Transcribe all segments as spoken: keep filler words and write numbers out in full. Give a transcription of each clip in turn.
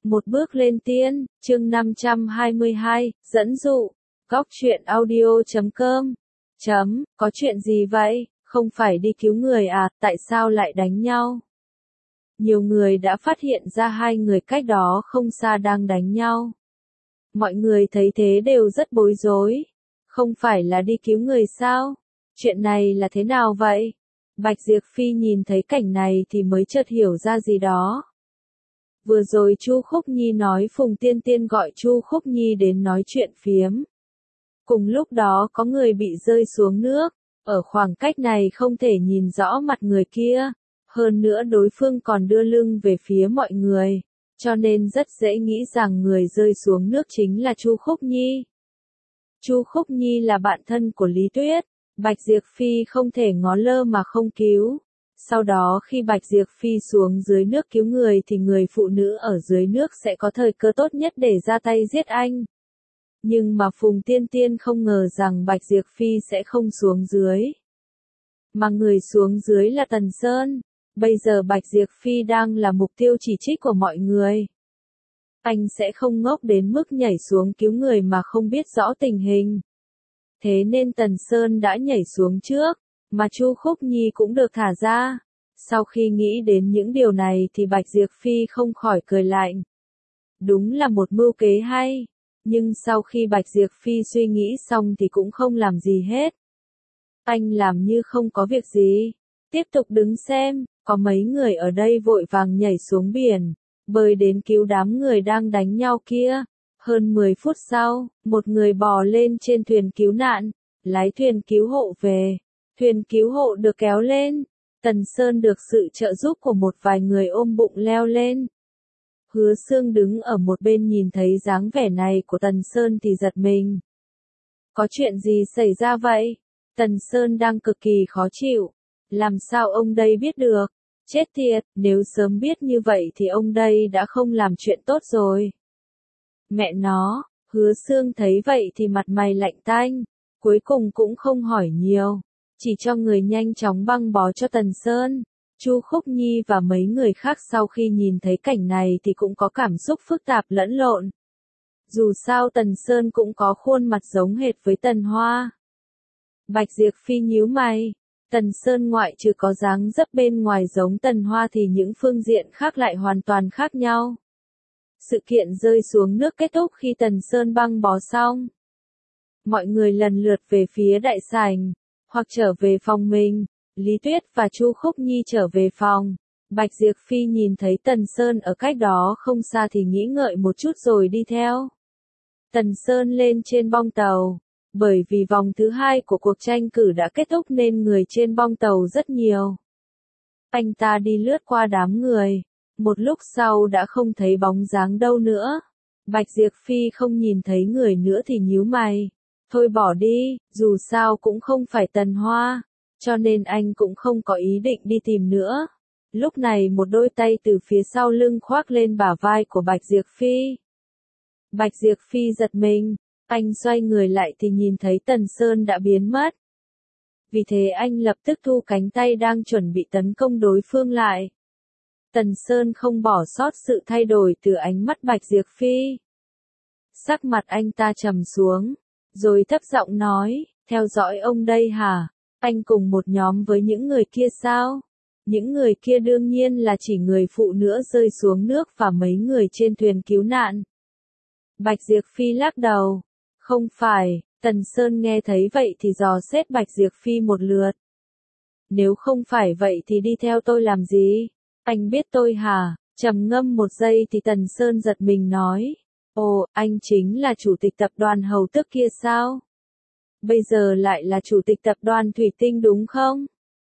Một bước lên tiên, chương năm trăm hai mươi hai, dẫn dụ. Góc truyện audio chấm com. Chấm, có chuyện gì vậy? Không phải đi cứu người à, tại sao lại đánh nhau? Nhiều người đã phát hiện ra hai người cách đó không xa đang đánh nhau. Mọi người thấy thế đều rất bối rối. Không phải là đi cứu người sao? Chuyện này là thế nào vậy? Bạch Diệp Phi nhìn thấy cảnh này thì mới chợt hiểu ra gì đó. Vừa rồi Chu Khúc Nhi nói Phùng Tiên Tiên gọi Chu Khúc Nhi đến nói chuyện phiếm. Cùng lúc đó có người bị rơi xuống nước, ở khoảng cách này không thể nhìn rõ mặt người kia, hơn nữa đối phương còn đưa lưng về phía mọi người, cho nên rất dễ nghĩ rằng người rơi xuống nước chính là Chu Khúc Nhi. Chu Khúc Nhi là bạn thân của Lý Tuyết, Bạch Diệp Phi không thể ngó lơ mà không cứu. Sau đó khi Bạch Diệp Phi xuống dưới nước cứu người thì người phụ nữ ở dưới nước sẽ có thời cơ tốt nhất để ra tay giết anh. Nhưng mà Phùng Tiên Tiên không ngờ rằng Bạch Diệp Phi sẽ không xuống dưới. Mà người xuống dưới là Tần Sơn. Bây giờ Bạch Diệp Phi đang là mục tiêu chỉ trích của mọi người. Anh sẽ không ngốc đến mức nhảy xuống cứu người mà không biết rõ tình hình. Thế nên Tần Sơn đã nhảy xuống trước, mà Chu Khúc Nhi cũng được thả ra. Sau khi nghĩ đến những điều này thì Bạch Diệp Phi không khỏi cười lạnh. Đúng là một mưu kế hay, nhưng sau khi Bạch Diệp Phi suy nghĩ xong thì cũng không làm gì hết. Anh làm như không có việc gì, tiếp tục đứng xem, có mấy người ở đây vội vàng nhảy xuống biển, bơi đến cứu đám người đang đánh nhau kia. Hơn mười phút sau, một người bò lên trên thuyền cứu nạn, lái thuyền cứu hộ về. Thuyền cứu hộ được kéo lên, Tần Sơn được sự trợ giúp của một vài người ôm bụng leo lên. Hứa Sương đứng ở một bên nhìn thấy dáng vẻ này của Tần Sơn thì giật mình. Có chuyện gì xảy ra vậy? Tần Sơn đang cực kỳ khó chịu. Làm sao ông đây biết được? Chết thiệt, nếu sớm biết như vậy thì ông đây đã không làm chuyện tốt rồi. Mẹ nó, Hứa Sương thấy vậy thì mặt mày lạnh tanh, cuối cùng cũng không hỏi nhiều, chỉ cho người nhanh chóng băng bó cho Tần Sơn. Chu Khúc Nhi và mấy người khác sau khi nhìn thấy cảnh này thì cũng có cảm xúc phức tạp lẫn lộn. Dù sao Tần Sơn cũng có khuôn mặt giống hệt với Tần Hoa. Bạch Diệp Phi nhíu mày, Tần Sơn ngoại trừ có dáng dấp bên ngoài giống Tần Hoa thì những phương diện khác lại hoàn toàn khác nhau. Sự kiện rơi xuống nước kết thúc khi Tần Sơn băng bó xong. Mọi người lần lượt về phía đại sảnh, hoặc trở về phòng mình. Lý Tuyết và Chu Khúc Nhi trở về phòng. Bạch Diệp Phi nhìn thấy Tần Sơn ở cách đó không xa thì nghĩ ngợi một chút rồi đi theo. Tần Sơn lên trên bong tàu. Bởi vì vòng thứ hai của cuộc tranh cử đã kết thúc nên người trên bong tàu rất nhiều. Anh ta đi lướt qua đám người. Một lúc sau đã không thấy bóng dáng đâu nữa. Bạch Diệp Phi không nhìn thấy người nữa thì nhíu mày. Thôi bỏ đi, dù sao cũng không phải Tần Hoa. Cho nên anh cũng không có ý định đi tìm nữa. Lúc này một đôi tay từ phía sau lưng khoác lên bả vai của Bạch Diệp Phi. Bạch Diệp Phi giật mình, anh xoay người lại thì nhìn thấy Tần Sơn đã biến mất. Vì thế anh lập tức thu cánh tay đang chuẩn bị tấn công đối phương lại. Tần Sơn không bỏ sót sự thay đổi từ ánh mắt Bạch Diệp Phi. Sắc mặt anh ta trầm xuống, rồi thấp giọng nói, theo dõi ông đây hả? Anh cùng một nhóm với những người kia sao? Những người kia đương nhiên là chỉ người phụ nữ rơi xuống nước và mấy người trên thuyền cứu nạn. Bạch Diệp Phi lắc đầu. Không phải, Tần Sơn nghe thấy vậy thì dò xét Bạch Diệp Phi một lượt. Nếu không phải vậy thì đi theo tôi làm gì? Anh biết tôi hả? Trầm ngâm một giây thì Tần Sơn giật mình nói. Ồ, anh chính là chủ tịch tập đoàn Hầu Tước kia sao? Bây giờ lại là chủ tịch tập đoàn Thủy Tinh đúng không?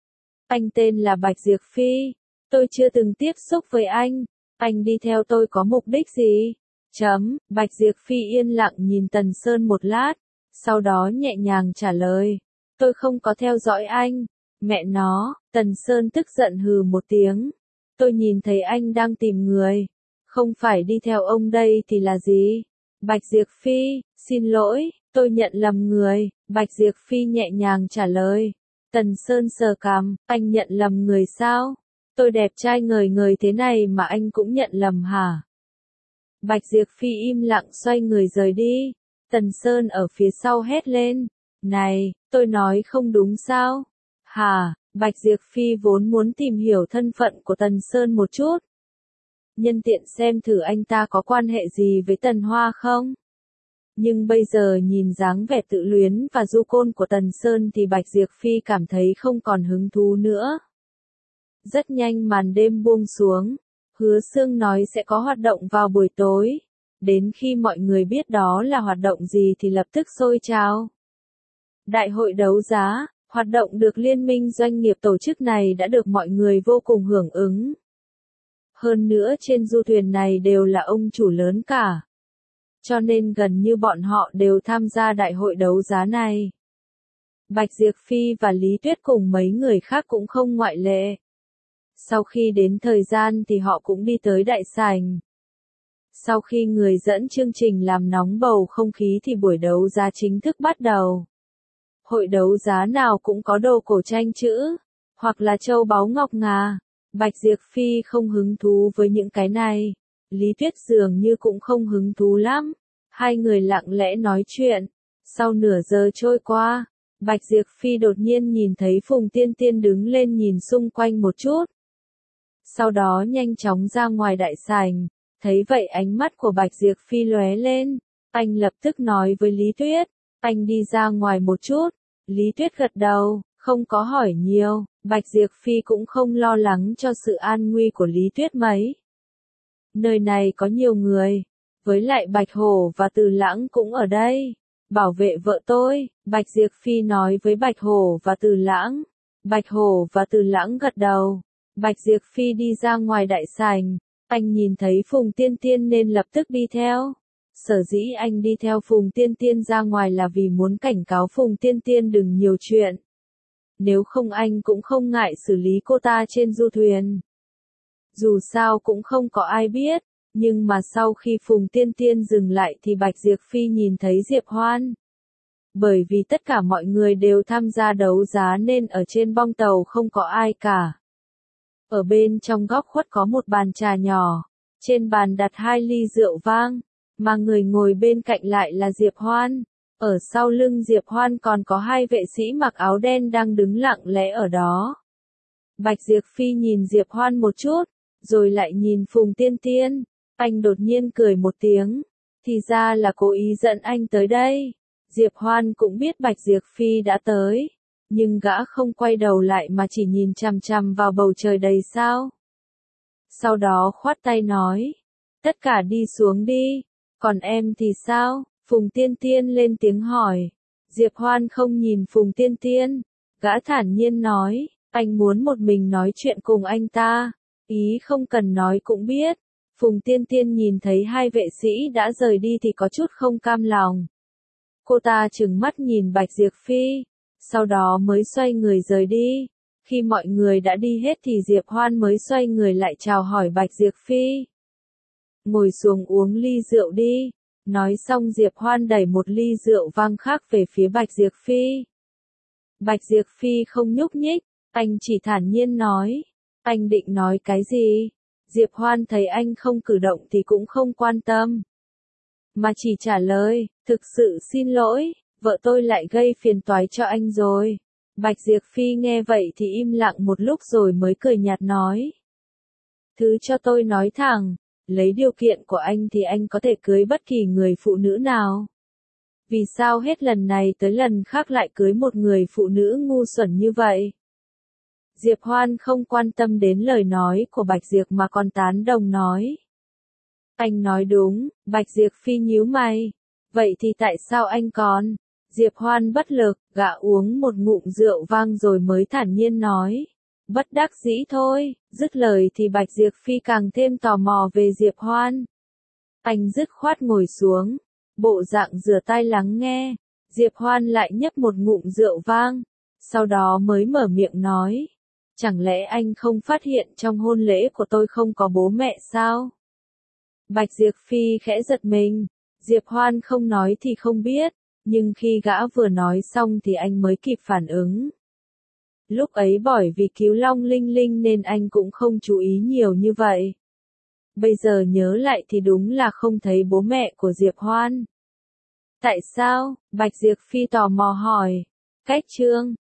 Anh tên là Bạch Diệp Phi. Tôi chưa từng tiếp xúc với anh. Anh đi theo tôi có mục đích gì? Chấm, Bạch Diệp Phi yên lặng nhìn Tần Sơn một lát. Sau đó nhẹ nhàng trả lời. Tôi không có theo dõi anh. Mẹ nó, Tần Sơn tức giận hừ một tiếng. Tôi nhìn thấy anh đang tìm người. Không phải đi theo ông đây thì là gì? Bạch Diệp Phi, xin lỗi, tôi nhận lầm người. Bạch Diệp Phi nhẹ nhàng trả lời. Tần Sơn sờ cằm, anh nhận lầm người sao? Tôi đẹp trai ngời ngời thế này mà anh cũng nhận lầm hả? Bạch Diệp Phi im lặng xoay người rời đi. Tần Sơn ở phía sau hét lên. Này, tôi nói không đúng sao? Hả? Bạch Diệp Phi vốn muốn tìm hiểu thân phận của Tần Sơn một chút. Nhân tiện xem thử anh ta có quan hệ gì với Tần Hoa không? Nhưng bây giờ nhìn dáng vẻ tự luyến và du côn của Tần Sơn thì Bạch Diệp Phi cảm thấy không còn hứng thú nữa. Rất nhanh màn đêm buông xuống. Hứa Sương nói sẽ có hoạt động vào buổi tối. Đến khi mọi người biết đó là hoạt động gì thì lập tức sôi trào. Đại hội đấu giá, hoạt động được Liên minh doanh nghiệp tổ chức này đã được mọi người vô cùng hưởng ứng. Hơn nữa trên du thuyền này đều là ông chủ lớn cả. Cho nên gần như bọn họ đều tham gia đại hội đấu giá này. Bạch Diệp Phi và Lý Tuyết cùng mấy người khác cũng không ngoại lệ. Sau khi đến thời gian thì họ cũng đi tới đại sảnh. Sau khi người dẫn chương trình làm nóng bầu không khí thì buổi đấu giá chính thức bắt đầu. Hội đấu giá nào cũng có đồ cổ tranh chữ, hoặc là châu báu ngọc ngà. Bạch Diệp Phi không hứng thú với những cái này. Lý Tuyết dường như cũng không hứng thú lắm. Hai người lặng lẽ nói chuyện. Sau nửa giờ trôi qua, Bạch Diệp Phi đột nhiên nhìn thấy Phùng Tiên Tiên đứng lên nhìn xung quanh một chút. Sau đó nhanh chóng ra ngoài đại sảnh. Thấy vậy ánh mắt của Bạch Diệp Phi lóe lên. Anh lập tức nói với Lý Tuyết. Anh đi ra ngoài một chút. Lý Tuyết gật đầu, không có hỏi nhiều. Bạch Diệp Phi cũng không lo lắng cho sự an nguy của Lý Tuyết mấy. Nơi này có nhiều người. Với lại Bạch Hổ và Từ Lãng cũng ở đây. Bảo vệ vợ tôi, Bạch Diệp Phi nói với Bạch Hổ và Từ Lãng. Bạch Hổ và Từ Lãng gật đầu. Bạch Diệp Phi đi ra ngoài đại sảnh. Anh nhìn thấy Phùng Tiên Tiên nên lập tức đi theo. Sở dĩ anh đi theo Phùng Tiên Tiên ra ngoài là vì muốn cảnh cáo Phùng Tiên Tiên đừng nhiều chuyện. Nếu không anh cũng không ngại xử lý cô ta trên du thuyền. Dù sao cũng không có ai biết. Nhưng mà sau khi Phùng Tiên Tiên dừng lại thì Bạch Diệp Phi nhìn thấy Diệp Hoan. Bởi vì tất cả mọi người đều tham gia đấu giá nên ở trên bong tàu không có ai cả. Ở bên trong góc khuất có một bàn trà nhỏ. Trên bàn đặt hai ly rượu vang. Mà người ngồi bên cạnh lại là Diệp Hoan. Ở sau lưng Diệp Hoan còn có hai vệ sĩ mặc áo đen đang đứng lặng lẽ ở đó. Bạch Diệp Phi nhìn Diệp Hoan một chút. Rồi lại nhìn Phùng Tiên Tiên. Anh đột nhiên cười một tiếng. Thì ra là cố ý dẫn anh tới đây. Diệp Hoan cũng biết Bạch Diệp Phi đã tới. Nhưng gã không quay đầu lại mà chỉ nhìn chằm chằm vào bầu trời đầy sao. Sau đó khoát tay nói. Tất cả đi xuống đi. Còn em thì sao? Phùng Tiên Tiên lên tiếng hỏi. Diệp Hoan không nhìn Phùng Tiên Tiên. Gã thản nhiên nói. Anh muốn một mình nói chuyện cùng anh ta. Ý không cần nói cũng biết. Phùng Tiên Tiên nhìn thấy hai vệ sĩ đã rời đi thì có chút không cam lòng. Cô ta trừng mắt nhìn Bạch Diệp Phi. Sau đó mới xoay người rời đi. Khi mọi người đã đi hết thì Diệp Hoan mới xoay người lại chào hỏi Bạch Diệp Phi. Ngồi xuống uống ly rượu đi. Nói xong Diệp Hoan đẩy một ly rượu vang khác về phía Bạch Diệp Phi. Bạch Diệp Phi không nhúc nhích. Anh chỉ thản nhiên nói. Anh định nói cái gì? Diệp Hoan thấy anh không cử động thì cũng không quan tâm. Mà chỉ trả lời, thực sự xin lỗi, vợ tôi lại gây phiền toái cho anh rồi. Bạch Diệp Phi nghe vậy thì im lặng một lúc rồi mới cười nhạt nói. Thứ cho tôi nói thẳng, lấy điều kiện của anh thì anh có thể cưới bất kỳ người phụ nữ nào. Vì sao hết lần này tới lần khác lại cưới một người phụ nữ ngu xuẩn như vậy? Diệp Hoan không quan tâm đến lời nói của Bạch Diệp mà còn tán đồng nói. Anh nói đúng, Bạch Diệp Phi nhíu mày. Vậy thì tại sao anh còn? Diệp Hoan bất lực, gã uống một ngụm rượu vang rồi mới thản nhiên nói. Bất đắc dĩ thôi, dứt lời thì Bạch Diệp Phi càng thêm tò mò về Diệp Hoan. Anh dứt khoát ngồi xuống, bộ dạng rửa tai lắng nghe. Diệp Hoan lại nhấp một ngụm rượu vang, sau đó mới mở miệng nói. Chẳng lẽ anh không phát hiện trong hôn lễ của tôi không có bố mẹ sao? Bạch Diệp Phi khẽ giật mình. Diệp Hoan không nói thì không biết, nhưng khi gã vừa nói xong thì anh mới kịp phản ứng. Lúc ấy bởi vì cứu Long Linh Linh nên anh cũng không chú ý nhiều như vậy. bây giờ nhớ lại thì đúng là không thấy bố mẹ của Diệp Hoan. Tại sao? Bạch Diệp Phi tò mò hỏi. Cách Trương,